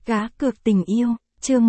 Cá cược tình yêu, chương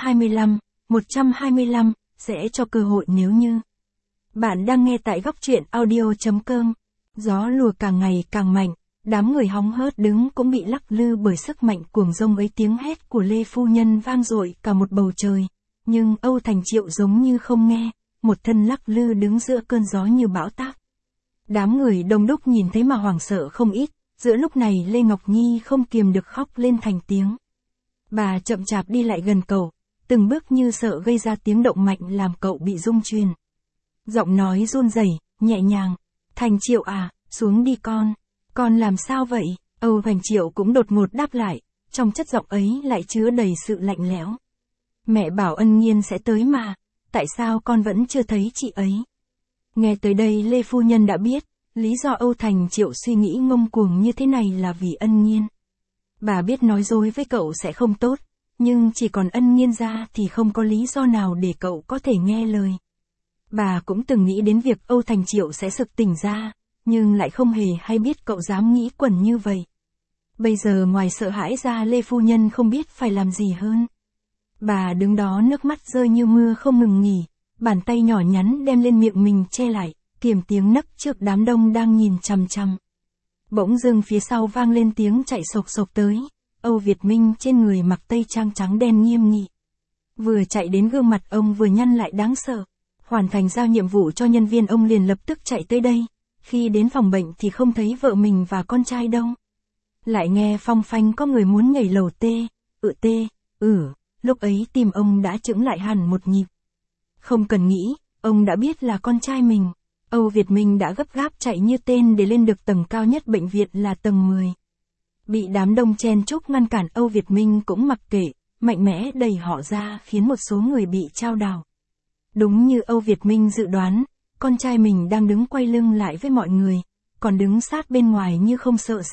125, sẽ cho cơ hội nếu như. Bạn đang nghe tại góc truyện audio.com. Gió lùa càng ngày càng mạnh, đám người hóng hớt đứng cũng bị lắc lư bởi sức mạnh cuồng dông ấy. Tiếng hét của Lê Phu Nhân vang dội cả một bầu trời, nhưng Âu Thành Triệu giống như không nghe, một thân lắc lư đứng giữa cơn gió như bão táp. Đám người đông đúc nhìn thấy mà hoảng sợ không ít, giữa lúc này Lê Ngọc Nhi không kiềm được khóc lên thành tiếng. Bà chậm chạp đi lại gần cậu, từng bước như sợ gây ra tiếng động mạnh làm cậu bị rung truyền. Giọng nói run rẩy, nhẹ nhàng, Thành Triệu à, xuống đi con làm sao vậy? Âu Thành Triệu cũng đột ngột đáp lại, trong chất giọng ấy lại chứa đầy sự lạnh lẽo. Mẹ bảo Ân Nhiên sẽ tới mà, tại sao con vẫn chưa thấy chị ấy? Nghe tới đây Lê Phu Nhân đã biết, lý do Âu Thành Triệu suy nghĩ ngông cuồng như thế này là vì Ân Nhiên. Bà biết nói dối với cậu sẽ không tốt, nhưng chỉ còn Ân Nhiên ra thì không có lý do nào để cậu có thể nghe lời. Bà cũng từng nghĩ đến việc Âu Thành Triệu sẽ sực tỉnh ra, nhưng lại không hề hay biết cậu dám nghĩ quẩn như vậy. Bây giờ ngoài sợ hãi ra Lê Phu Nhân không biết phải làm gì hơn. Bà đứng đó nước mắt rơi như mưa không ngừng nghỉ, bàn tay nhỏ nhắn đem lên miệng mình che lại, kiềm tiếng nấc trước đám đông đang nhìn chằm chằm. Bỗng dưng phía sau vang lên tiếng chạy sộc sộc tới, Âu Việt Minh trên người mặc tây trang trắng đen nghiêm nghị. Vừa chạy đến gương mặt ông vừa nhăn lại đáng sợ. Hoàn thành giao nhiệm vụ cho nhân viên ông liền lập tức chạy tới đây, khi đến phòng bệnh thì không thấy vợ mình và con trai đâu. Lại nghe phong phanh có người muốn nhảy lầu lúc ấy tim ông đã chững lại hẳn một nhịp. Không cần nghĩ, ông đã biết là con trai mình. Âu Việt Minh đã gấp gáp chạy như tên để lên được tầng cao nhất bệnh viện là tầng 10. Bị đám đông chen chúc ngăn cản Âu Việt Minh cũng mặc kệ, mạnh mẽ đẩy họ ra khiến một số người bị chao đảo. Đúng như Âu Việt Minh dự đoán, con trai mình đang đứng quay lưng lại với mọi người, còn đứng sát bên ngoài như không sợ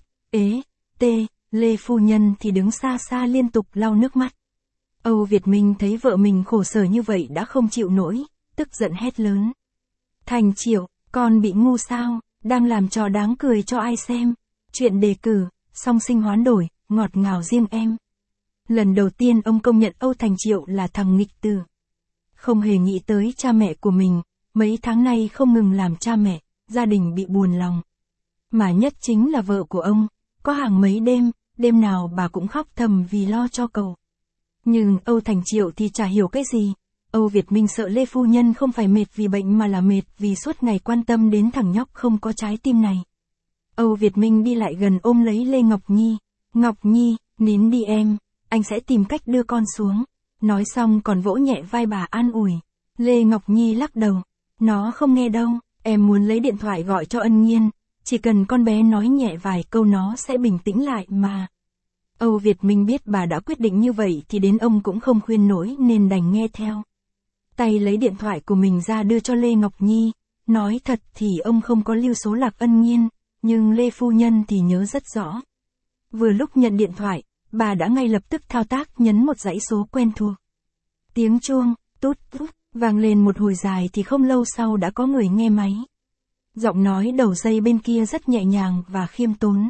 Lê Phu Nhân thì đứng xa xa liên tục lau nước mắt. Âu Việt Minh thấy vợ mình khổ sở như vậy đã không chịu nổi, tức giận hét lớn. Thành Triệu, con bị ngu sao, đang làm trò đáng cười cho ai xem, chuyện đề cử, song sinh hoán đổi, ngọt ngào riêng em. Lần đầu tiên ông công nhận Âu Thành Triệu là thằng nghịch tử. Không hề nghĩ tới cha mẹ của mình, mấy tháng nay không ngừng làm cha mẹ, gia đình bị buồn lòng. Mà nhất chính là vợ của ông, có hàng mấy đêm nào bà cũng khóc thầm vì lo cho cậu. Nhưng Âu Thành Triệu thì chả hiểu cái gì. Âu Việt Minh sợ Lê Phu Nhân không phải mệt vì bệnh mà là mệt vì suốt ngày quan tâm đến thằng nhóc không có trái tim này. Âu Việt Minh đi lại gần ôm lấy Lê Ngọc Nhi. Ngọc Nhi, nín đi em, anh sẽ tìm cách đưa con xuống. Nói xong còn vỗ nhẹ vai bà an ủi. Lê Ngọc Nhi lắc đầu. Nó không nghe đâu, em muốn lấy điện thoại gọi cho Ân Nhiên. Chỉ cần con bé nói nhẹ vài câu nó sẽ bình tĩnh lại mà. Âu Việt Minh biết bà đã quyết định như vậy thì đến ông cũng không khuyên nổi nên đành nghe theo. Tay lấy điện thoại của mình ra đưa cho Lê Ngọc Nhi. Nói thật thì ông không có lưu số lạc Ân Nhiên, nhưng Lê Phu Nhân thì nhớ rất rõ. Vừa lúc nhận điện thoại, bà đã ngay lập tức thao tác nhấn một dãy số quen thuộc. Tiếng chuông, tút tút, vang lên một hồi dài thì không lâu sau đã có người nghe máy. Giọng nói đầu dây bên kia rất nhẹ nhàng và khiêm tốn.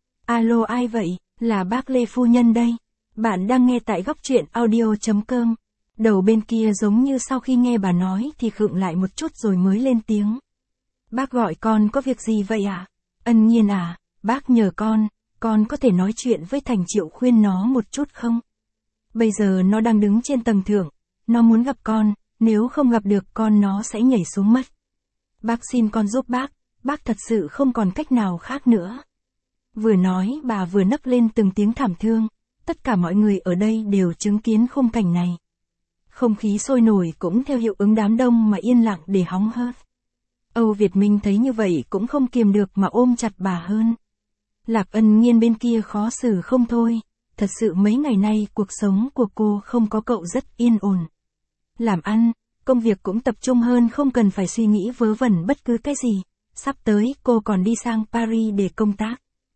Alo ai vậy, là bác Lê Phu Nhân đây. Bạn đang nghe tại góc truyện audio.com. Đầu bên kia giống như sau khi nghe bà nói thì khựng lại một chút rồi mới lên tiếng. Bác gọi con có việc gì vậy ạ? Ân Nhiên à, bác nhờ con có thể nói chuyện với Thành Triệu khuyên nó một chút không? Bây giờ nó đang đứng trên tầng thượng, nó muốn gặp con, nếu không gặp được con nó sẽ nhảy xuống mất. Bác xin con giúp bác thật sự không còn cách nào khác nữa. Vừa nói bà vừa nấc lên từng tiếng thảm thương, tất cả mọi người ở đây đều chứng kiến khung cảnh này. Không khí sôi nổi cũng theo hiệu ứng đám đông mà yên lặng để hóng hớt. Âu Việt Minh thấy như vậy cũng không kiềm được mà ôm chặt bà hơn. Lạc Ân Nhiên bên kia khó xử không thôi, thật sự mấy ngày nay cuộc sống của cô không có cậu rất yên ổn. Làm ăn, công việc cũng tập trung hơn không cần phải suy nghĩ vớ vẩn bất cứ cái gì, sắp tới cô còn đi sang Paris để công tác.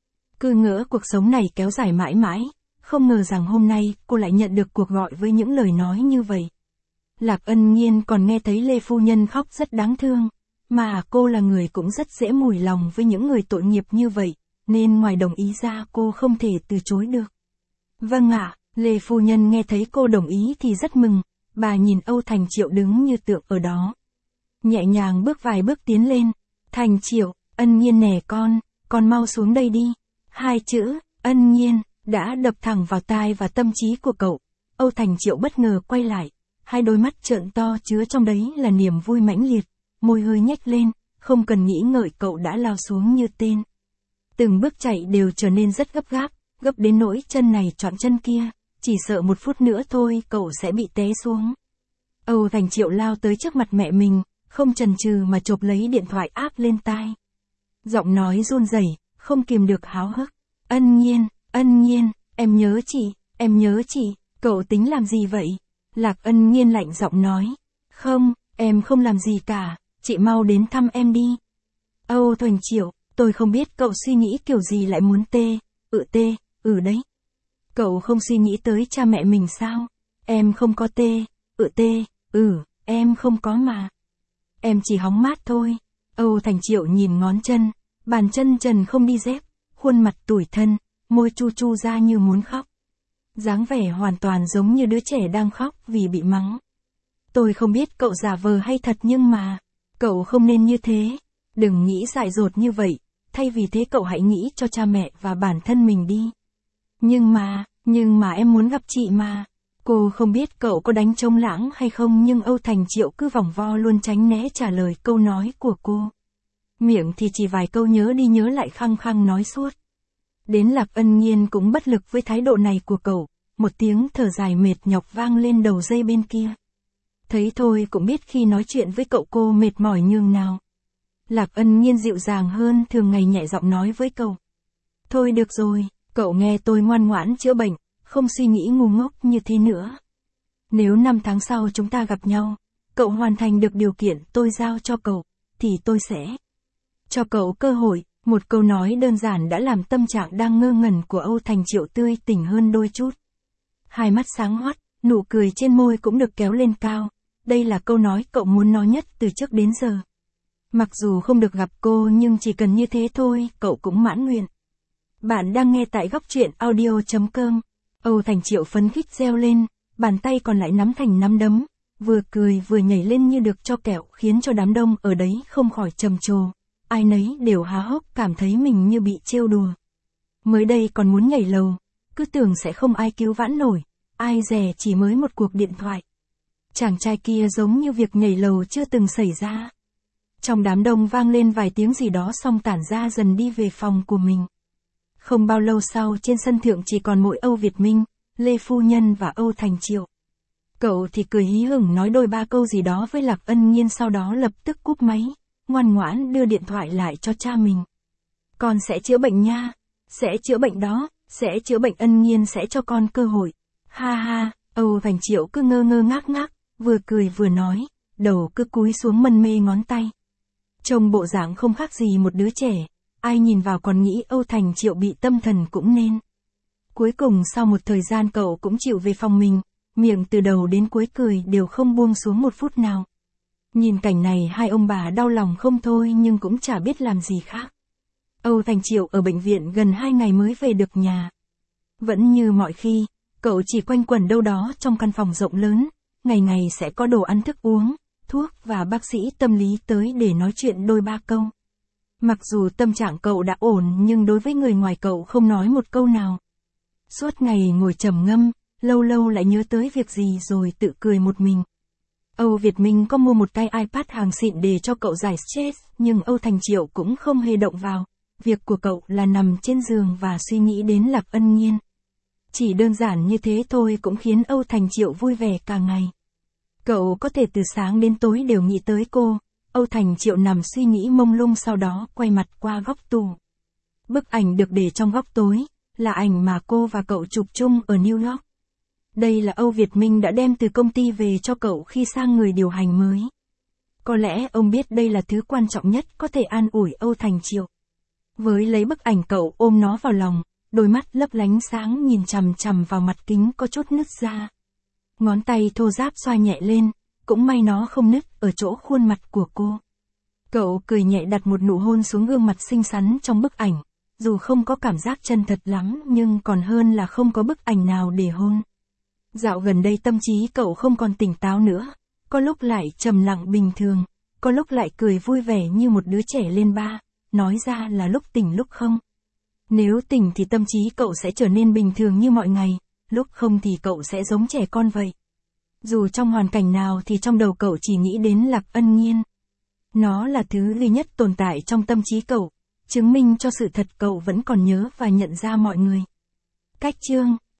Cứ ngỡ cuộc sống này kéo dài mãi mãi, không ngờ rằng hôm nay cô lại nhận được cuộc gọi với những lời nói như vậy. Lạc Ân Nhiên còn nghe thấy Lê Phu Nhân khóc rất đáng thương, mà cô là người cũng rất dễ mùi lòng với những người tội nghiệp như vậy, nên ngoài đồng ý ra cô không thể từ chối được. Vâng ạ, Lê phu nhân nghe thấy cô đồng ý thì rất mừng, bà nhìn Âu Thành Triệu đứng như tượng ở đó. Nhẹ nhàng bước vài bước tiến lên, Thành Triệu, Ân Nhiên nè con mau xuống đây đi. Hai chữ, Ân Nhiên, đã đập thẳng vào tai và tâm trí của cậu. Âu Thành Triệu bất ngờ quay lại, hai đôi mắt trợn to chứa trong đấy là niềm vui mãnh liệt, môi hơi nhếch lên, không cần nghĩ ngợi cậu đã lao xuống như tên. Từng bước chạy đều trở nên rất gấp gấp đến nỗi chân này chọn chân kia, chỉ sợ một phút nữa thôi cậu sẽ bị té xuống. Âu Thành Triệu lao tới trước mặt mẹ mình, không chần chừ mà chộp lấy điện thoại áp lên tai. Giọng nói run rẩy, không kìm được háo hức. Ân Nhiên, em nhớ chị, cậu tính làm gì vậy? Lạc Ân Nhiên lạnh giọng nói. Không, em không làm gì cả, chị mau đến thăm em đi. Âu Thành Triệu, tôi không biết cậu suy nghĩ kiểu gì lại muốn đấy. Cậu không suy nghĩ tới cha mẹ mình sao? Em không có em không có mà. Em chỉ hóng mát thôi. Âu Thành Triệu nhìn ngón chân, bàn chân trần không đi dép, khuôn mặt tủi thân, môi chu chu ra như muốn khóc. Dáng vẻ hoàn toàn giống như đứa trẻ đang khóc vì bị mắng. Tôi không biết cậu giả vờ hay thật nhưng mà, cậu không nên như thế, đừng nghĩ dại dột như vậy, thay vì thế cậu hãy nghĩ cho cha mẹ và bản thân mình đi. Nhưng mà em muốn gặp chị mà. Cô không biết cậu có đánh trống lãng hay không nhưng Âu Thành Triệu cứ vòng vo luôn tránh né trả lời câu nói của cô. Miệng thì chỉ vài câu nhớ đi nhớ lại khăng khăng nói suốt. Đến Lạc Ân Nhiên cũng bất lực với thái độ này của cậu, một tiếng thở dài mệt nhọc vang lên đầu dây bên kia. Thấy thôi cũng biết khi nói chuyện với cậu cô mệt mỏi nhường nào. Lạc Ân Nhiên dịu dàng hơn thường ngày nhẹ giọng nói với cậu. Thôi được rồi, cậu nghe tôi ngoan ngoãn chữa bệnh, không suy nghĩ ngu ngốc như thế nữa. Nếu 5 tháng sau chúng ta gặp nhau, cậu hoàn thành được điều kiện tôi giao cho cậu, thì tôi sẽ cho cậu cơ hội. Một câu nói đơn giản đã làm tâm trạng đang ngơ ngẩn của Âu Thành Triệu tươi tỉnh hơn đôi chút. Hai mắt sáng hoắt, nụ cười trên môi cũng được kéo lên cao. Đây là câu nói cậu muốn nói nhất từ trước đến giờ. Mặc dù không được gặp cô nhưng chỉ cần như thế thôi, cậu cũng mãn nguyện. Bạn đang nghe tại Góc Truyện Audio.com. Âu Thành Triệu phấn khích reo lên, bàn tay còn lại nắm thành nắm đấm, vừa cười vừa nhảy lên như được cho kẹo khiến cho đám đông ở đấy không khỏi trầm trồ. Ai nấy đều há hốc cảm thấy mình như bị trêu đùa. Mới đây còn muốn nhảy lầu, cứ tưởng sẽ không ai cứu vãn nổi, ai dè chỉ mới một cuộc điện thoại. Chàng trai kia giống như việc nhảy lầu chưa từng xảy ra. Trong đám đông vang lên vài tiếng gì đó xong tản ra dần đi về phòng của mình. Không bao lâu sau trên sân thượng chỉ còn mỗi Âu Việt Minh, Lê Phu Nhân và Âu Thành Triệu. Cậu thì cười hí hửng nói đôi ba câu gì đó với Lạc Ân Nhiên sau đó lập tức cúp máy, ngoan ngoãn đưa điện thoại lại cho cha mình. Con sẽ chữa bệnh nha, sẽ chữa bệnh đó, sẽ chữa bệnh. Ân Nhiên sẽ cho con cơ hội. Ha ha, Âu Thành Triệu cứ ngơ ngơ ngác ngác, vừa cười vừa nói, đầu cứ cúi xuống mân mê ngón tay. Trông bộ dạng không khác gì một đứa trẻ, ai nhìn vào còn nghĩ Âu Thành Triệu bị tâm thần cũng nên. Cuối cùng sau một thời gian cậu cũng chịu về phòng mình, miệng từ đầu đến cuối cười đều không buông xuống một phút nào. Nhìn cảnh này hai ông bà đau lòng không thôi nhưng cũng chả biết làm gì khác. Âu Thành Triệu ở bệnh viện gần 2 ngày mới về được nhà. Vẫn như mọi khi, cậu chỉ quanh quẩn đâu đó trong căn phòng rộng lớn, ngày ngày sẽ có đồ ăn thức uống, thuốc và bác sĩ tâm lý tới để nói chuyện đôi ba câu. Mặc dù tâm trạng cậu đã ổn nhưng đối với người ngoài cậu không nói một câu nào. Suốt ngày ngồi trầm ngâm, lâu lâu lại nhớ tới việc gì rồi tự cười một mình. Âu Việt Minh có mua một cái iPad hàng xịn để cho cậu giải stress, nhưng Âu Thành Triệu cũng không hề động vào. Việc của cậu là nằm trên giường và suy nghĩ đến Lạc Ân Nhiên. Chỉ đơn giản như thế thôi cũng khiến Âu Thành Triệu vui vẻ cả ngày. Cậu có thể từ sáng đến tối đều nghĩ tới cô. Âu Thành Triệu nằm suy nghĩ mông lung sau đó quay mặt qua góc tủ. Bức ảnh được để trong góc tối, là ảnh mà cô và cậu chụp chung ở New York. Đây là Âu Việt Minh đã đem từ công ty về cho cậu khi sang người điều hành mới. Có lẽ ông biết đây là thứ quan trọng nhất có thể an ủi Âu Thành Triệu. Với lấy bức ảnh cậu ôm nó vào lòng, đôi mắt lấp lánh sáng nhìn chằm chằm vào mặt kính có chút nứt ra. Ngón tay thô ráp xoa nhẹ lên, cũng may nó không nứt ở chỗ khuôn mặt của cô. Cậu cười nhẹ đặt một nụ hôn xuống gương mặt xinh xắn trong bức ảnh, dù không có cảm giác chân thật lắm nhưng còn hơn là không có bức ảnh nào để hôn. Dạo gần đây tâm trí cậu không còn tỉnh táo nữa, có lúc lại trầm lặng bình thường, có lúc lại cười vui vẻ như một đứa trẻ lên ba, nói ra là lúc tỉnh lúc không. Nếu tỉnh thì tâm trí cậu sẽ trở nên bình thường như mọi ngày, lúc không thì cậu sẽ giống trẻ con vậy. Dù trong hoàn cảnh nào thì trong đầu cậu chỉ nghĩ đến Lạc Ân Nhiên. Nó là thứ duy nhất tồn tại trong tâm trí cậu, chứng minh cho sự thật cậu vẫn còn nhớ và nhận ra mọi người. Cách chương